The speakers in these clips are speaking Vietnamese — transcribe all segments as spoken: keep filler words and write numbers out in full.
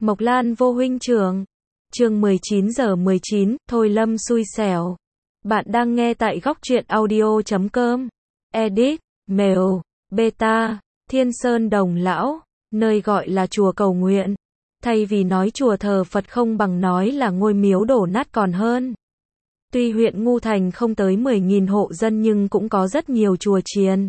Mộc Lan vô huynh trưởng. Chương mười chín giờ mười chín, Thôi Lâm xui xẻo. Bạn đang nghe tại góc truyện audio chấm com. Edit, Mail, Beta, Thiên Sơn Đồng Lão, nơi gọi là chùa cầu nguyện. Thay vì nói chùa thờ Phật không bằng nói là ngôi miếu đổ nát còn hơn. Tuy huyện Ngu Thành không tới mười nghìn hộ dân nhưng cũng có rất nhiều chùa chiền.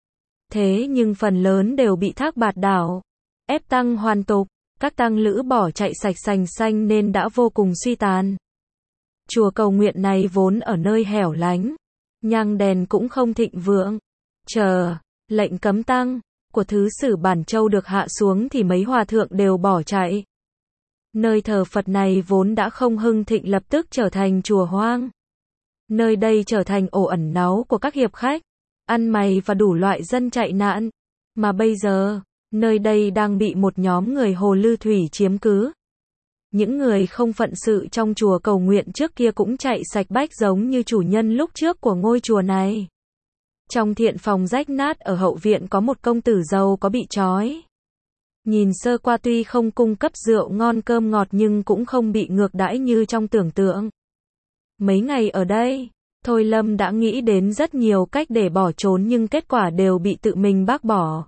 Thế nhưng phần lớn đều bị Thác Bạt đảo, ép tăng hoàn tục, các tăng lữ bỏ chạy sạch sành xanh nên đã vô cùng suy tàn. Chùa cầu nguyện này vốn ở nơi hẻo lánh, nhang đèn cũng không thịnh vượng. Chờ lệnh cấm tăng của Thứ Sử Bản Châu được hạ xuống thì mấy hòa thượng đều bỏ chạy. Nơi thờ Phật này vốn đã không hưng thịnh lập tức trở thành chùa hoang. Nơi đây trở thành ổ ẩn náu của các hiệp khách, ăn mày và đủ loại dân chạy nạn. Mà bây giờ, nơi đây đang bị một nhóm người Hồ Lư Thủy chiếm cứ. Những người không phận sự trong chùa cầu nguyện trước kia cũng chạy sạch bách giống như chủ nhân lúc trước của ngôi chùa này. Trong thiện phòng rách nát ở hậu viện có một công tử giàu có bị trói. Nhìn sơ qua tuy không cung cấp rượu ngon cơm ngọt nhưng cũng không bị ngược đãi như trong tưởng tượng. Mấy ngày ở đây, Thôi Lâm đã nghĩ đến rất nhiều cách để bỏ trốn nhưng kết quả đều bị tự mình bác bỏ.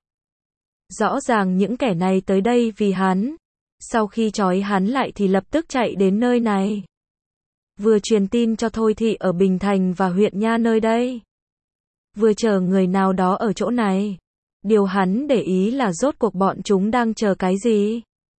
Rõ ràng những kẻ này tới đây vì hắn. Sau khi trói hắn lại thì lập tức chạy đến nơi này. Vừa truyền tin cho Thôi Thị ở Bình Thành và huyện Nha nơi đây. Vừa chờ người nào đó ở chỗ này. Điều hắn để ý là rốt cuộc bọn chúng đang chờ cái gì.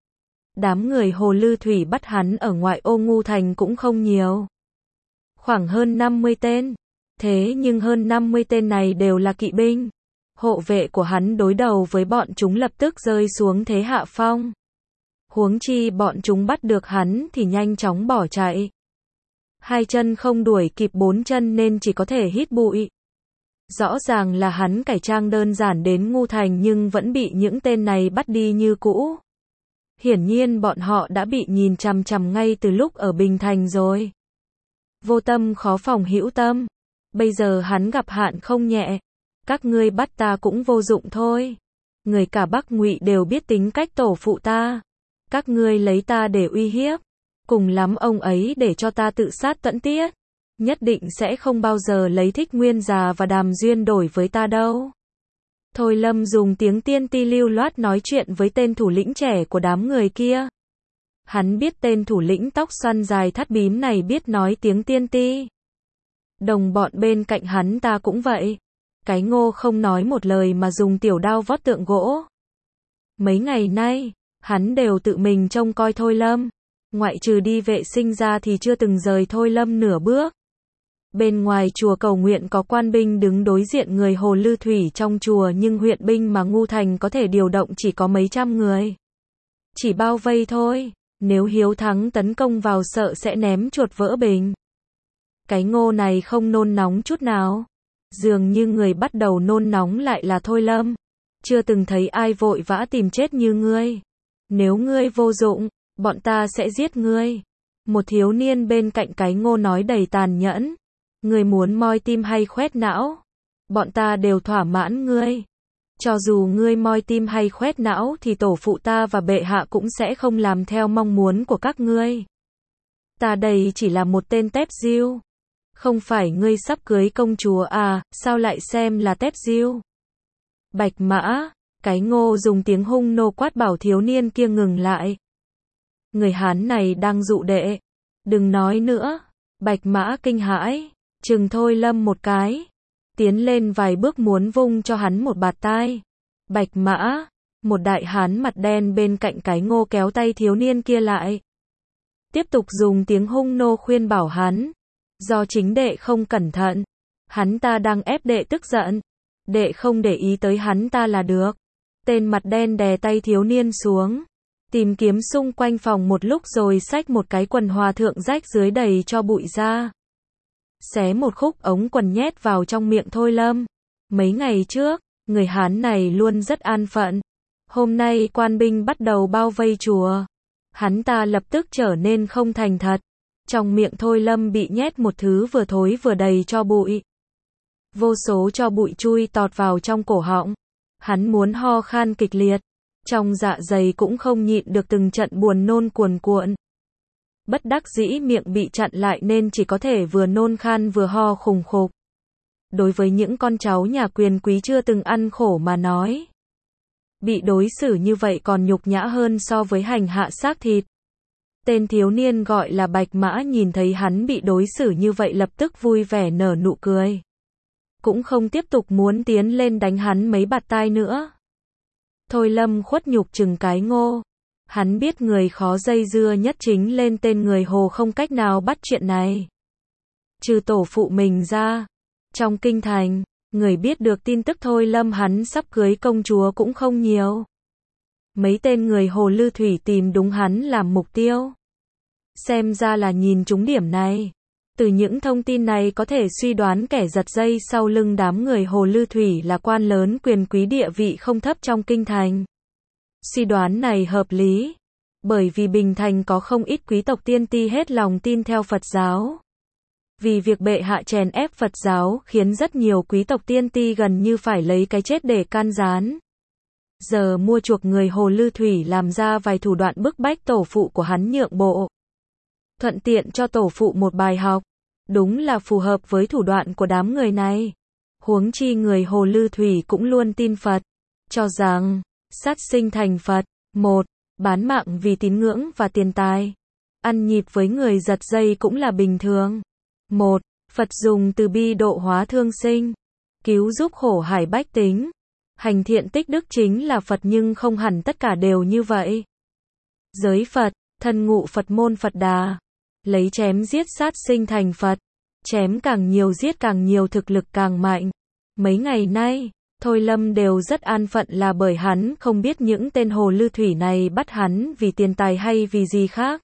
Đám người Hồ Lư Thủy bắt hắn ở ngoại ô Ngu Thành cũng không nhiều. Khoảng hơn năm mươi tên. Thế nhưng hơn năm mươi tên này đều là kỵ binh. Hộ vệ của hắn đối đầu với bọn chúng lập tức rơi xuống thế hạ phong. Huống chi bọn chúng bắt được hắn thì nhanh chóng bỏ chạy. Hai chân không đuổi kịp bốn chân nên chỉ có thể hít bụi. Rõ ràng là hắn cải trang đơn giản đến Ngu Thành nhưng vẫn bị những tên này bắt đi như cũ. Hiển nhiên bọn họ đã bị nhìn chằm chằm ngay từ lúc ở Bình Thành rồi. Vô tâm khó phòng hữu tâm. Bây giờ hắn gặp hạn không nhẹ. Các ngươi bắt ta cũng vô dụng thôi. Người cả Bắc Ngụy đều biết tính cách tổ phụ ta. Các ngươi lấy ta để uy hiếp. Cùng lắm ông ấy để cho ta tự sát tận tiết. Nhất định sẽ không bao giờ lấy Thích Nguyên già và Đàm Duyên đổi với ta đâu. Thôi Lâm dùng tiếng tiên ti lưu loát nói chuyện với tên thủ lĩnh trẻ của đám người kia. Hắn biết tên thủ lĩnh tóc xoăn dài thắt bím này biết nói tiếng tiên ti. Đồng bọn bên cạnh hắn ta cũng vậy. Cái Ngô không nói một lời mà dùng tiểu đao vót tượng gỗ. Mấy ngày nay, hắn đều tự mình trông coi Thôi Lâm. Ngoại trừ đi vệ sinh ra thì chưa từng rời Thôi Lâm nửa bước. Bên ngoài chùa cầu nguyện có quan binh đứng đối diện người Hồ Lư Thủy trong chùa nhưng huyện binh mà Ngu Thành có thể điều động chỉ có mấy trăm người. Chỉ bao vây thôi, nếu hiếu thắng tấn công vào sợ sẽ ném chuột vỡ bình. Cái Ngô này không nôn nóng chút nào. Dường như người bắt đầu nôn nóng lại là Thôi Lâm. Chưa từng thấy ai vội vã tìm chết như ngươi. Nếu ngươi vô dụng, bọn ta sẽ giết ngươi. Một thiếu niên bên cạnh cái Ngô nói đầy tàn nhẫn. Ngươi muốn moi tim hay khoét não? Bọn ta đều thỏa mãn ngươi. Cho dù ngươi moi tim hay khoét não thì tổ phụ ta và bệ hạ cũng sẽ không làm theo mong muốn của các ngươi. Ta đây chỉ là một tên tép diêu. Không phải ngươi sắp cưới công chúa à, sao lại xem là tép diêu? Bạch Mã, cái Ngô dùng tiếng hung nô quát bảo thiếu niên kia ngừng lại. Người Hán này đang dụ đệ. Đừng nói nữa. Bạch Mã kinh hãi, chừng Thôi Lâm một cái. Tiến lên vài bước muốn vung cho hắn một bạt tai. Bạch Mã, một đại hán mặt đen bên cạnh cái Ngô kéo tay thiếu niên kia lại. Tiếp tục dùng tiếng hung nô khuyên bảo hắn. Do chính đệ không cẩn thận. Hắn ta đang ép đệ tức giận. Đệ không để ý tới hắn ta là được. Tên mặt đen đè tay thiếu niên xuống. Tìm kiếm xung quanh phòng một lúc rồi xách một cái quần hòa thượng rách dưới đầy cho bụi ra. Xé một khúc ống quần nhét vào trong miệng Thôi Lâm. Mấy ngày trước, người Hán này luôn rất an phận. Hôm nay quan binh bắt đầu bao vây chùa. Hắn ta lập tức trở nên không thành thật. Trong miệng Thôi Lâm bị nhét một thứ vừa thối vừa đầy cho bụi. Vô số cho bụi chui tọt vào trong cổ họng. Hắn muốn ho khan kịch liệt. Trong dạ dày cũng không nhịn được từng trận buồn nôn cuồn cuộn. Bất đắc dĩ miệng bị chặn lại nên chỉ có thể vừa nôn khan vừa ho khùng khục. Đối với những con cháu nhà quyền quý chưa từng ăn khổ mà nói, bị đối xử như vậy còn nhục nhã hơn so với hành hạ xác thịt. Tên thiếu niên gọi là Bạch Mã nhìn thấy hắn bị đối xử như vậy lập tức vui vẻ nở nụ cười. Cũng không tiếp tục muốn tiến lên đánh hắn mấy bạt tai nữa. Thôi Lâm khuất nhục chừng cái Ngô. Hắn biết người khó dây dưa nhất chính lên tên người Hồ không cách nào bắt chuyện này. Trừ tổ phụ mình ra. Trong kinh thành, người biết được tin tức Thôi Lâm hắn sắp cưới công chúa cũng không nhiều. Mấy tên người Hồ Lư Thủy tìm đúng hắn làm mục tiêu. Xem ra là nhìn trúng điểm này. Từ những thông tin này có thể suy đoán kẻ giật dây sau lưng đám người Hồ Lư Thủy là quan lớn quyền quý địa vị không thấp trong kinh thành. Suy đoán này hợp lý, bởi vì Bình Thành có không ít quý tộc tiên ti hết lòng tin theo Phật giáo. Vì việc bệ hạ chèn ép Phật giáo khiến rất nhiều quý tộc tiên ti gần như phải lấy cái chết để can gián. Giờ mua chuộc người Hồ Lư Thủy làm ra vài thủ đoạn bức bách tổ phụ của hắn nhượng bộ. Thuận tiện cho tổ phụ một bài học. Đúng là phù hợp với thủ đoạn của đám người này. Huống chi người Hồ Lư Thủy cũng luôn tin Phật. Cho rằng, sát sinh thành Phật. Một, bán mạng vì tín ngưỡng và tiền tài. Ăn nhịp với người giật dây cũng là bình thường. Một, Phật dùng từ bi độ hóa thương sinh. Cứu giúp khổ hải bách tính. Hành thiện tích đức chính là Phật nhưng không hẳn tất cả đều như vậy. Giới Phật, thân ngụ Phật môn Phật Đà. Lấy chém giết sát sinh thành Phật. Chém càng nhiều giết càng nhiều thực lực càng mạnh. Mấy ngày nay, Thôi Lâm đều rất an phận là bởi hắn không biết những tên Hồ Lư Thủy này bắt hắn vì tiền tài hay vì gì khác.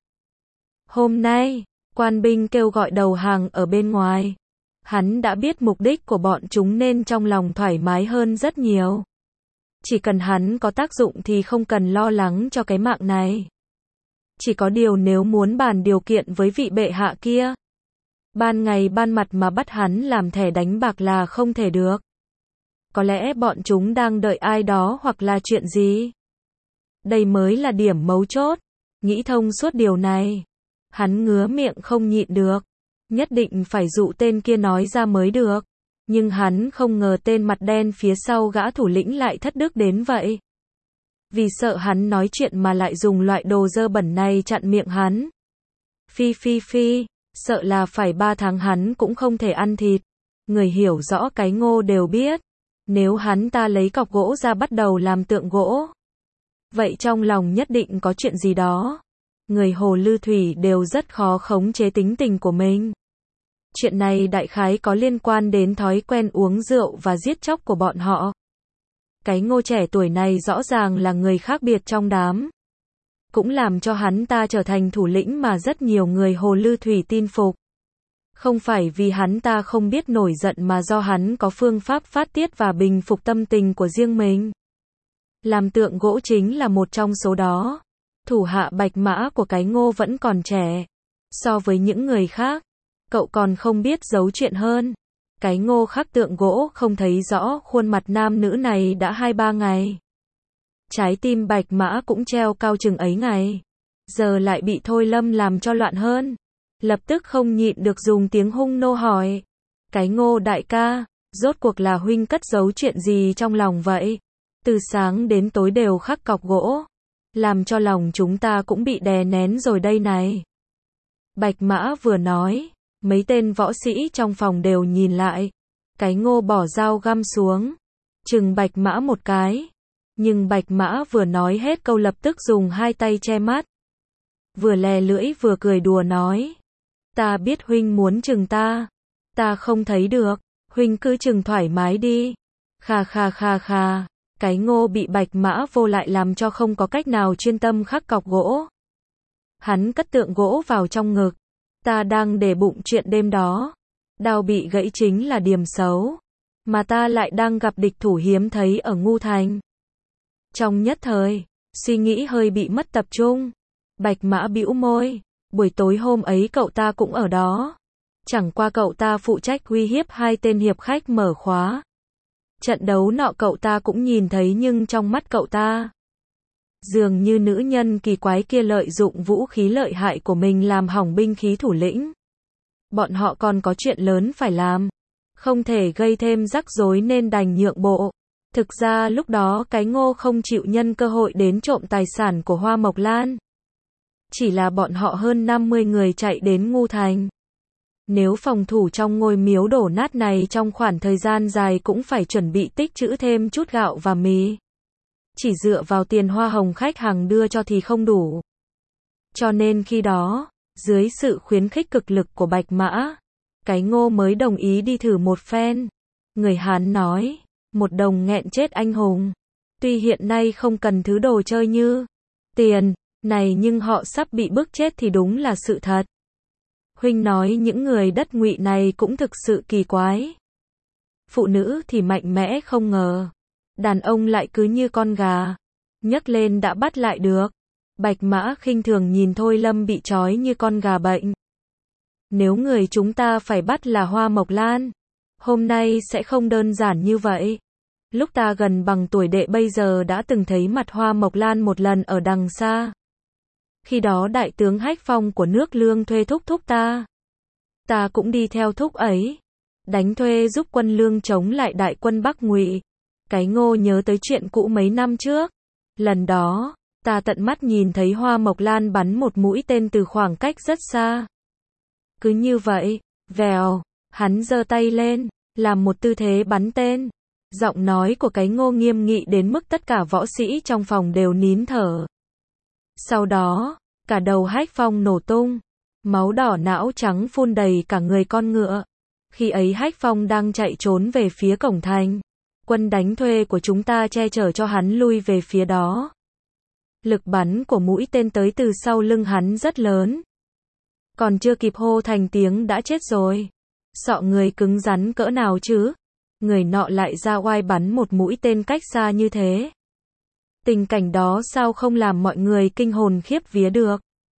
Hôm nay, quan binh kêu gọi đầu hàng ở bên ngoài. Hắn đã biết mục đích của bọn chúng nên trong lòng thoải mái hơn rất nhiều. Chỉ cần hắn có tác dụng thì không cần lo lắng cho cái mạng này. Chỉ có điều nếu muốn bàn điều kiện với vị bệ hạ kia, ban ngày ban mặt mà bắt hắn làm thẻ đánh bạc là không thể được. Có lẽ bọn chúng đang đợi ai đó hoặc là chuyện gì. Đây mới là điểm mấu chốt. Nghĩ thông suốt điều này, hắn ngứa miệng không nhịn được. Nhất định phải dụ tên kia nói ra mới được. Nhưng hắn không ngờ tên mặt đen phía sau gã thủ lĩnh lại thất đức đến vậy. Vì sợ hắn nói chuyện mà lại dùng loại đồ dơ bẩn này chặn miệng hắn. Phi phi phi, sợ là phải ba tháng hắn cũng không thể ăn thịt. Người hiểu rõ cái Ngô đều biết. Nếu hắn ta lấy cọc gỗ ra bắt đầu làm tượng gỗ, vậy trong lòng nhất định có chuyện gì đó. Người Hồ Lư Thủy đều rất khó khống chế tính tình của mình. Chuyện này đại khái có liên quan đến thói quen uống rượu và giết chóc của bọn họ. Cái Ngô trẻ tuổi này rõ ràng là người khác biệt trong đám. Cũng làm cho hắn ta trở thành thủ lĩnh mà rất nhiều người Hồ Lư Thủy tin phục. Không phải vì hắn ta không biết nổi giận mà do hắn có phương pháp phát tiết và bình phục tâm tình của riêng mình. Làm tượng gỗ chính là một trong số đó. Thủ hạ Bạch Mã của cái Ngô vẫn còn trẻ. So với những người khác, cậu còn không biết giấu chuyện hơn. Cái Ngô khắc tượng gỗ không thấy rõ khuôn mặt nam nữ này đã hai ba ngày. Trái tim Bạch Mã cũng treo cao chừng ấy ngày. Giờ lại bị Thôi Lâm làm cho loạn hơn. Lập tức không nhịn được dùng tiếng hung nô hỏi. Cái Ngô đại ca, rốt cuộc là huynh cất giấu chuyện gì trong lòng vậy? Từ sáng đến tối đều khắc cọc gỗ. Làm cho lòng chúng ta cũng bị đè nén rồi đây này. Bạch Mã vừa nói, mấy tên võ sĩ trong phòng đều nhìn lại. Cái Ngô bỏ dao găm xuống, chừng Bạch Mã một cái. Nhưng Bạch Mã vừa nói hết câu lập tức dùng hai tay che mắt. Vừa lè lưỡi vừa cười đùa nói. Ta biết huynh muốn chừng ta. Ta không thấy được. Huynh cứ chừng thoải mái đi. Kha kha kha kha. Cái Ngô bị Bạch Mã vô lại làm cho không có cách nào chuyên tâm khắc cọc gỗ. Hắn cất tượng gỗ vào trong ngực. Ta đang để bụng chuyện đêm đó. Đao bị gãy chính là điểm xấu. Mà ta lại đang gặp địch thủ hiếm thấy ở Ngu Thành. Trong nhất thời, suy nghĩ hơi bị mất tập trung. Bạch Mã bĩu môi. Buổi tối hôm ấy cậu ta cũng ở đó. Chẳng qua cậu ta phụ trách uy hiếp hai tên hiệp khách mở khóa. Trận đấu nọ cậu ta cũng nhìn thấy nhưng trong mắt cậu ta Dường như nữ nhân kỳ quái kia lợi dụng vũ khí lợi hại của mình làm hỏng binh khí thủ lĩnh. Bọn họ còn có chuyện lớn phải làm. Không thể gây thêm rắc rối nên đành nhượng bộ. Thực ra lúc đó cái Ngô không chịu nhân cơ hội đến trộm tài sản của Hoa Mộc Lan. Chỉ là bọn họ hơn năm mươi người chạy đến Ngu Thành. Nếu phòng thủ trong ngôi miếu đổ nát này trong khoảng thời gian dài cũng phải chuẩn bị tích trữ thêm chút gạo và mì. Chỉ dựa vào tiền hoa hồng khách hàng đưa cho thì không đủ. Cho nên khi đó, dưới sự khuyến khích cực lực của Bạch Mã, cái Ngô mới đồng ý đi thử một phen. Người Hán nói, một đồng nghẹn chết anh hùng. Tuy hiện nay không cần thứ đồ chơi như tiền này nhưng họ sắp bị bức chết thì đúng là sự thật. Huynh nói những người đất Ngụy này cũng thực sự kỳ quái. Phụ nữ thì mạnh mẽ không ngờ. Đàn ông lại cứ như con gà. Nhấc lên đã bắt lại được. Bạch Mã khinh thường nhìn Thôi Lâm bị trói như con gà bệnh. Nếu người chúng ta phải bắt là Hoa Mộc Lan, hôm nay sẽ không đơn giản như vậy. Lúc ta gần bằng tuổi đệ bây giờ đã từng thấy mặt Hoa Mộc Lan một lần ở đằng xa. Khi đó đại tướng Hách Phong của nước Lương thuê thúc thúc ta. Ta cũng đi theo thúc ấy. Đánh thuê giúp quân Lương chống lại đại quân Bắc Ngụy. Cái Ngô nhớ tới chuyện cũ mấy năm trước. Lần đó, ta tận mắt nhìn thấy Hoa Mộc Lan bắn một mũi tên từ khoảng cách rất xa. Cứ như vậy, vèo, hắn giơ tay lên, làm một tư thế bắn tên. Giọng nói của cái Ngô nghiêm nghị đến mức tất cả võ sĩ trong phòng đều nín thở. Sau đó, cả đầu Hách Phong nổ tung, máu đỏ não trắng phun đầy cả người con ngựa. Khi ấy Hách Phong đang chạy trốn về phía cổng thành. Quân đánh thuê của chúng ta che chở cho hắn lui về phía đó. Lực bắn của mũi tên tới từ sau lưng hắn rất lớn. Còn chưa kịp hô thành tiếng đã chết rồi. Sọ người cứng rắn cỡ nào chứ? Người nọ lại ra oai bắn một mũi tên cách xa như thế. Tình cảnh đó sao không làm mọi người kinh hồn khiếp vía được?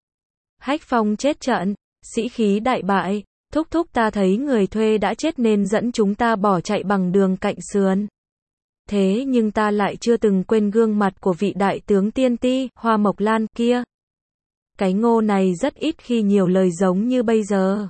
Hách Phong chết trận, sĩ khí đại bại, thúc thúc ta thấy người thuê đã chết nên dẫn chúng ta bỏ chạy bằng đường cạnh sườn. Thế nhưng ta lại chưa từng quên gương mặt của vị đại tướng tiên ti, Hoa Mộc Lan kia. Cái Ngô này rất ít khi nhiều lời giống như bây giờ.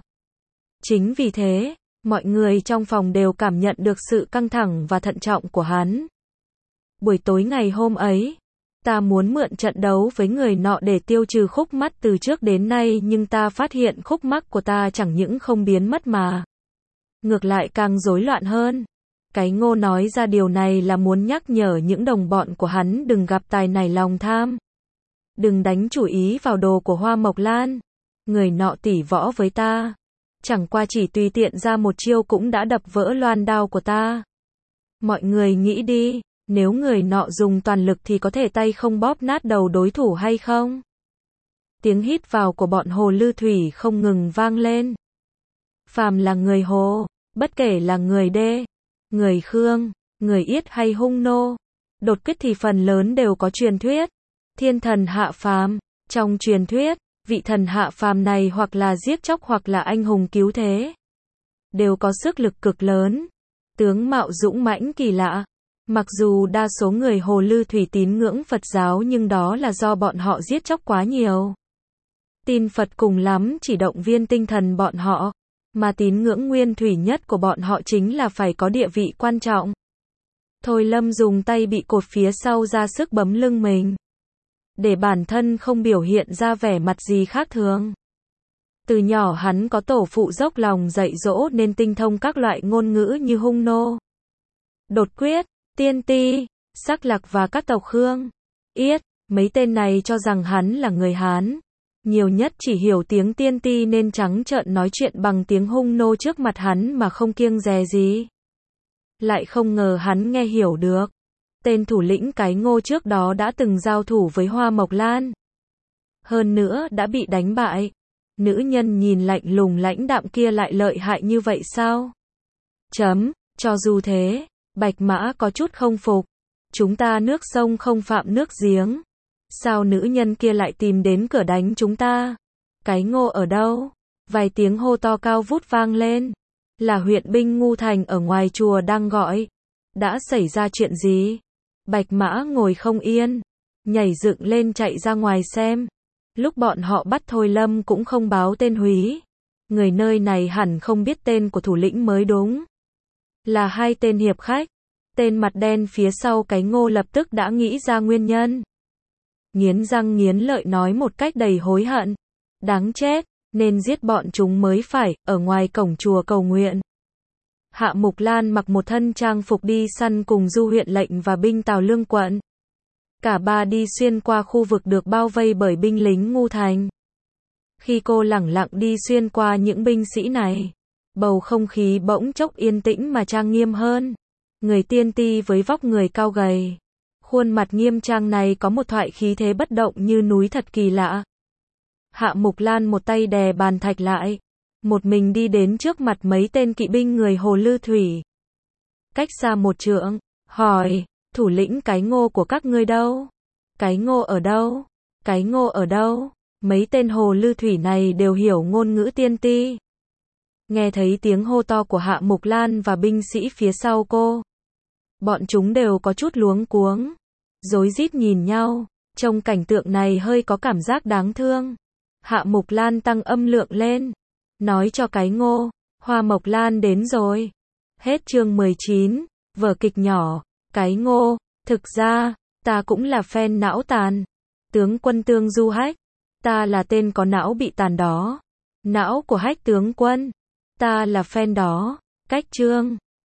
Chính vì thế, mọi người trong phòng đều cảm nhận được sự căng thẳng và thận trọng của hắn. Buổi tối ngày hôm ấy, ta muốn mượn trận đấu với người nọ để tiêu trừ khúc mắc từ trước đến nay nhưng ta phát hiện khúc mắc của ta chẳng những không biến mất mà ngược lại càng rối loạn hơn. Cái Ngô nói ra điều này là muốn nhắc nhở những đồng bọn của hắn đừng gặp tài nảy lòng tham. Đừng đánh chủ ý vào đồ của Hoa Mộc Lan. Người nọ tỉ võ với ta. Chẳng qua chỉ tùy tiện ra một chiêu cũng đã đập vỡ loan đao của ta. Mọi người nghĩ đi, nếu người nọ dùng toàn lực thì có thể tay không bóp nát đầu đối thủ hay không? Tiếng hít vào của bọn Hồ Lư Thủy không ngừng vang lên. Phàm là người Hồ, bất kể là người Đê, người Khương, người Yết hay Hung Nô, đột kích thì phần lớn đều có truyền thuyết. Thiên thần hạ phàm, trong truyền thuyết, vị thần hạ phàm này hoặc là giết chóc hoặc là anh hùng cứu thế. Đều có sức lực cực lớn. Tướng mạo dũng mãnh kỳ lạ. Mặc dù đa số người Hồ Lư Thủy tín ngưỡng Phật giáo nhưng đó là do bọn họ giết chóc quá nhiều. Tin Phật cùng lắm chỉ động viên tinh thần bọn họ. Mà tín ngưỡng nguyên thủy nhất của bọn họ chính là phải có địa vị quan trọng. Thôi Lâm dùng tay bị cột phía sau ra sức bấm lưng mình. Để bản thân không biểu hiện ra vẻ mặt gì khác thường. Từ nhỏ hắn có tổ phụ dốc lòng dạy dỗ nên tinh thông các loại ngôn ngữ như Hung Nô, Đột Quyết, Tiên Ti, Sắc Lạc và các tộc Khương, Yết. Mấy tên này cho rằng hắn là người Hán. Nhiều nhất chỉ hiểu tiếng Tiên Ti nên trắng trợn nói chuyện bằng tiếng Hung Nô trước mặt hắn mà không kiêng dè gì. Lại không ngờ hắn nghe hiểu được. Tên thủ lĩnh cái Ngô trước đó đã từng giao thủ với Hoa Mộc Lan. Hơn nữa đã bị đánh bại. Nữ nhân nhìn lạnh lùng lãnh đạm kia lại lợi hại như vậy sao? Chấm, cho dù thế, Bạch Mã có chút không phục. Chúng ta nước sông không phạm nước giếng. Sao nữ nhân kia lại tìm đến cửa đánh chúng ta? Cái Ngô ở đâu? Vài tiếng hô to cao vút vang lên. Là huyện binh Ngu Thành ở ngoài chùa đang gọi. Đã xảy ra chuyện gì? Bạch Mã ngồi không yên. nhảy dựng lên chạy ra ngoài xem. Lúc bọn họ bắt Thôi Lâm cũng không báo tên Húy. Người nơi này hẳn không biết tên của thủ lĩnh mới đúng. Là hai tên hiệp khách. Tên mặt đen phía sau cái Ngô lập tức đã nghĩ ra nguyên nhân. Nghiến răng nghiến lợi nói một cách đầy hối hận. Đáng chết, nên giết bọn chúng mới phải, ở ngoài cổng chùa cầu nguyện. Hạ Mục Lan mặc một thân trang phục đi săn cùng Du huyện lệnh và binh Tào Lương quận. Cả ba đi xuyên qua khu vực được bao vây bởi binh lính Ngu Thành. Khi cô lẳng lặng đi xuyên qua những binh sĩ này, bầu không khí bỗng chốc yên tĩnh mà trang nghiêm hơn. Người tiên ti với vóc người cao gầy, khuôn mặt nghiêm trang này có một thoại khí thế bất động như núi thật kỳ lạ. Hạ Mục Lan một tay đè bàn thạch lại, một mình đi đến trước mặt mấy tên kỵ binh người Hồ Lư Thủy. Cách xa một trượng, hỏi, thủ lĩnh cái Ngô của các ngươi đâu? Cái Ngô ở đâu? Cái Ngô ở đâu? Mấy tên Hồ Lư Thủy này đều hiểu ngôn ngữ tiên ti. Nghe thấy tiếng hô to của Hạ Mục Lan và binh sĩ phía sau cô, bọn chúng đều có chút luống cuống, rối rít nhìn nhau, trông cảnh tượng này hơi có cảm giác đáng thương. Hạ Mục Lan tăng âm lượng lên, nói cho cái Ngô, Hoa Mộc Lan đến rồi. Hết chương mười chín, vở kịch nhỏ, cái Ngô, thực ra, ta cũng là fan não tàn. Tướng quân Tương Du Hách, ta là tên có não bị tàn đó. Não của Hách tướng quân, ta là fan đó. Cách chương